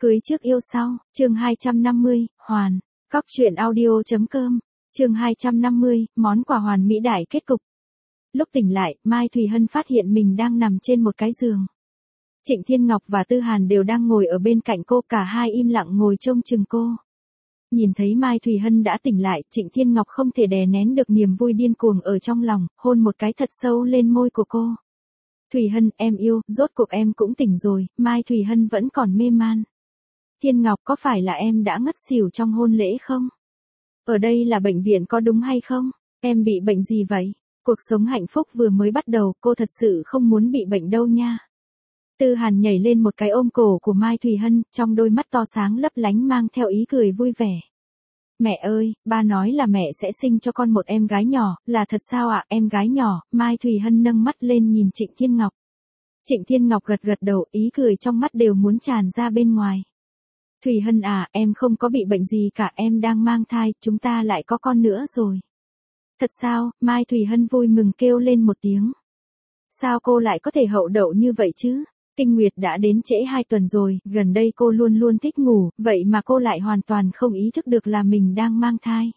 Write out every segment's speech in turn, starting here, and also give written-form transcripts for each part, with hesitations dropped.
Cưới trước yêu sau, chương 250, hoàn, cóc truyện audio.com, chương 250, món quà hoàn mỹ đại kết cục. Lúc tỉnh lại, Mai Thùy Hân phát hiện mình đang nằm trên một cái giường. Trịnh Thiên Ngọc và Tư Hàn đều đang ngồi ở bên cạnh cô, cả hai im lặng ngồi trông chừng cô. Nhìn thấy Mai Thùy Hân đã tỉnh lại, Trịnh Thiên Ngọc không thể đè nén được niềm vui điên cuồng ở trong lòng, hôn một cái thật sâu lên môi của cô. Thùy Hân, em yêu, rốt cuộc em cũng tỉnh rồi. Mai Thùy Hân vẫn còn mê man. Thiên Ngọc, có phải là em đã ngất xỉu trong hôn lễ không? Ở đây là bệnh viện có đúng hay không? Em bị bệnh gì vậy? Cuộc sống hạnh phúc vừa mới bắt đầu, cô thật sự không muốn bị bệnh đâu nha. Tư Hàn nhảy lên một cái ôm cổ của Mai Thùy Hân, trong đôi mắt to sáng lấp lánh mang theo ý cười vui vẻ. Mẹ ơi, ba nói là mẹ sẽ sinh cho con một em gái nhỏ, là thật sao ạ? Em gái nhỏ? Mai Thùy Hân nâng mắt lên nhìn Trịnh Thiên Ngọc. Trịnh Thiên Ngọc gật gật đầu, ý cười trong mắt đều muốn tràn ra bên ngoài. Thùy Hân à, em không có bị bệnh gì cả, em đang mang thai, chúng ta lại có con nữa rồi. Thật sao? Mai Thùy Hân vui mừng kêu lên một tiếng. Sao cô lại có thể hậu đậu như vậy chứ? Kinh nguyệt đã đến trễ 2 tuần rồi, gần đây cô luôn luôn thích ngủ, vậy mà cô lại hoàn toàn không ý thức được là mình đang mang thai.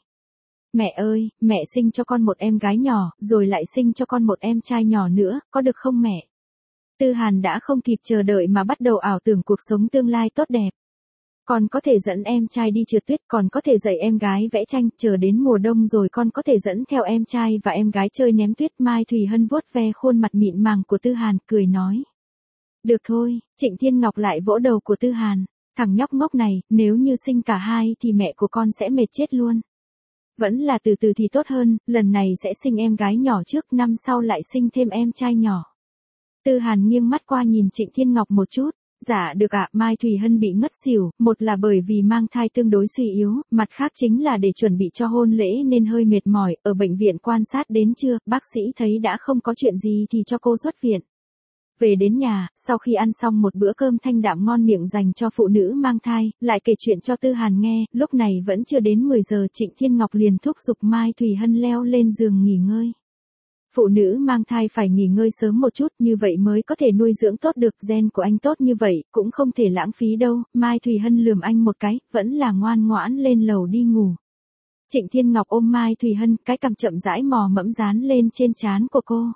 Mẹ ơi, mẹ sinh cho con một em gái nhỏ, rồi lại sinh cho con một em trai nhỏ nữa, có được không mẹ? Tư Hàn đã không kịp chờ đợi mà bắt đầu ảo tưởng cuộc sống tương lai tốt đẹp. Con có thể dẫn em trai đi trượt tuyết, còn có thể dạy em gái vẽ tranh, chờ đến mùa đông rồi con có thể dẫn theo em trai và em gái chơi ném tuyết. Mai Thùy Hân vuốt ve khuôn mặt mịn màng của Tư Hàn, cười nói. Được thôi, Trịnh Thiên Ngọc lại vỗ đầu của Tư Hàn. Thằng nhóc ngốc này, nếu như sinh cả hai thì mẹ của con sẽ mệt chết luôn. Vẫn là từ từ thì tốt hơn, lần này sẽ sinh em gái nhỏ trước, năm sau lại sinh thêm em trai nhỏ. Tư Hàn nghiêng mắt qua nhìn Trịnh Thiên Ngọc một chút. Dạ được ạ. Mai Thùy Hân bị ngất xỉu, một là bởi vì mang thai tương đối suy yếu, mặt khác chính là để chuẩn bị cho hôn lễ nên hơi mệt mỏi, ở bệnh viện quan sát đến trưa, bác sĩ thấy đã không có chuyện gì thì cho cô xuất viện. Về đến nhà, sau khi ăn xong một bữa cơm thanh đạm ngon miệng dành cho phụ nữ mang thai, lại kể chuyện cho Tư Hàn nghe, lúc này vẫn chưa đến 10 giờ Trịnh Thiên Ngọc liền thúc giục Mai Thùy Hân leo lên giường nghỉ ngơi. Phụ nữ mang thai phải nghỉ ngơi sớm một chút, như vậy mới có thể nuôi dưỡng tốt được, gen của anh tốt như vậy, cũng không thể lãng phí đâu. Mai Thùy Hân lườm anh một cái, vẫn là ngoan ngoãn lên lầu đi ngủ. Trịnh Thiên Ngọc ôm Mai Thùy Hân, cái cằm chậm rãi mò mẫm dán lên trên trán của cô.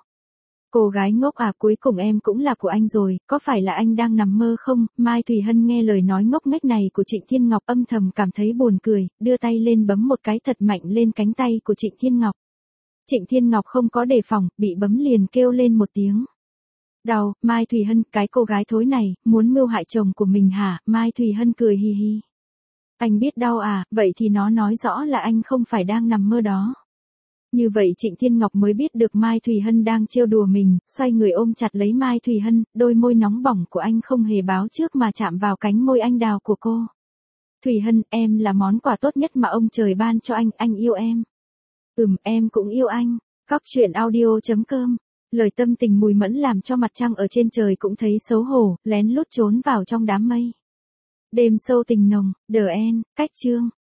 Cô gái ngốc à, cuối cùng em cũng là của anh rồi, có phải là anh đang nằm mơ không? Mai Thùy Hân nghe lời nói ngốc nghếch này của Trịnh Thiên Ngọc âm thầm cảm thấy buồn cười, đưa tay lên bấm một cái thật mạnh lên cánh tay của Trịnh Thiên Ngọc. Trịnh Thiên Ngọc không có đề phòng, bị bấm liền kêu lên một tiếng. Đau. Mai Thùy Hân, cái cô gái thối này, muốn mưu hại chồng của mình hả? Mai Thùy Hân cười hi hi. Anh biết đau à, vậy thì nó nói rõ là anh không phải đang nằm mơ đó. Như vậy Trịnh Thiên Ngọc mới biết được Mai Thùy Hân đang trêu đùa mình, xoay người ôm chặt lấy Mai Thùy Hân, đôi môi nóng bỏng của anh không hề báo trước mà chạm vào cánh môi anh đào của cô. Thùy Hân, em là món quà tốt nhất mà ông trời ban cho anh yêu em. Em cũng yêu anh. Cóc truyện audio.com. Lời tâm tình mùi mẫn làm cho mặt trăng ở trên trời cũng thấy xấu hổ, lén lút trốn vào trong đám mây. Đêm sâu tình nồng, The End, cách chương.